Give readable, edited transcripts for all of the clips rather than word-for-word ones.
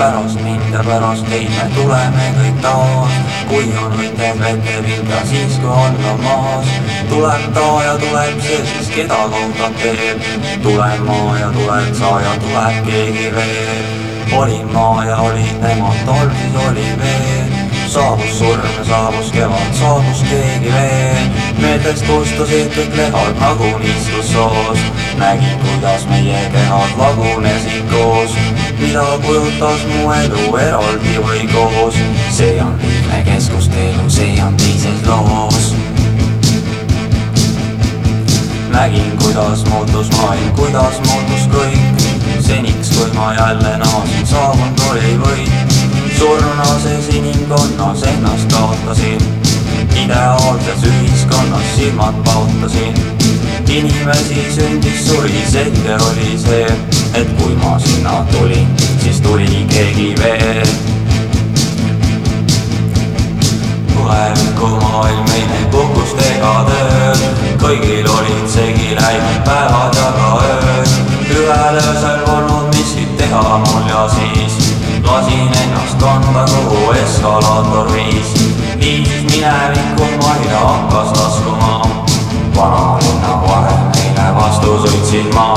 pärast mind ja pärast teid me tuleme kõik taas. Kui on võited vetepind ja siis kui olla maas. Tuleb ta ja tuleb see, siis keda kohtab veel. Tulen ma ja tuled sa ja tuleb keegi veel. Olin ma ja olid nemad, tol siis oli veel. Saabus surm ja saabus kevad, saabus keegi veel. Meeltest kustusid kõik lehad nagu niiskussoos. Nägin, kuidas meie kehad lagunesid koos. Mida kujutas mu elu eraldi või koos. See on liigne keskustelu, see on teises loos. Nägin, kuidas muutus maailm, kuidas muutus kõik. Seniks, kui ma jälle naasin, saabunud oli võit. Surna sees inimkonnas ennast kaotasin. Ideaalses ühiskonnas silmad paotasin. Inimesi sündis, suri, selge oli see, et kui ma sinna tulin, siis tuli keegi veel. Tuleviku maailm ei näinud puhkust ega tööd. Kõigil olid segi läinud päevad ja ka ööd. Ühel öösel polnud miskit teha mul ja siis lasin ennast kanda, kuhu eskalaator viis. Viisis minevikku maile hakkas laskuma. Vanalinna varem meile vastu sõitsin ma.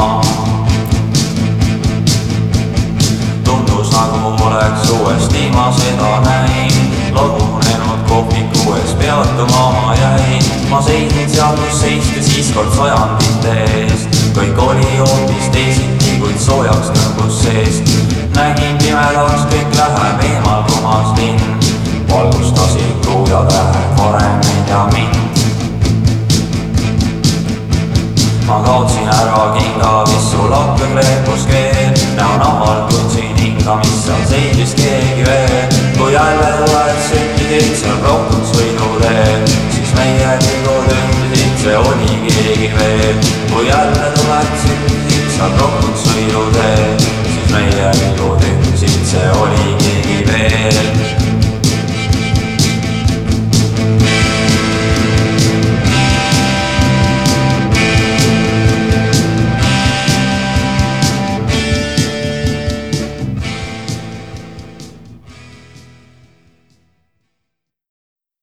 Tundus nagu oleks uuesti ma seda näin. Lagunenud kohviku ees peatuma ma jäin. Ma seisin seal, kus seisti siis kord sajandite eest. Kõik oli hoopis teisiti, kuid soojaks tõmbus seest. Nägin pimedaks, kõik läheb eemal puhas linn. Valgustasid tuujad läheb varem meid ja mind. Ma kaotsin ära kinga, mis sul hakka kleepus keel. Näo nahal tundsin hinga, mis seal seisis keegi veel. Kui jälle tuled süttisid seal rohkus võiduteel, siis meie pilgud ündisid, see oli keegi veel. Kui jälle tuled süttisid seal rohkus võiduteel, siis meie pilgud ündisid, see oli keegi veel.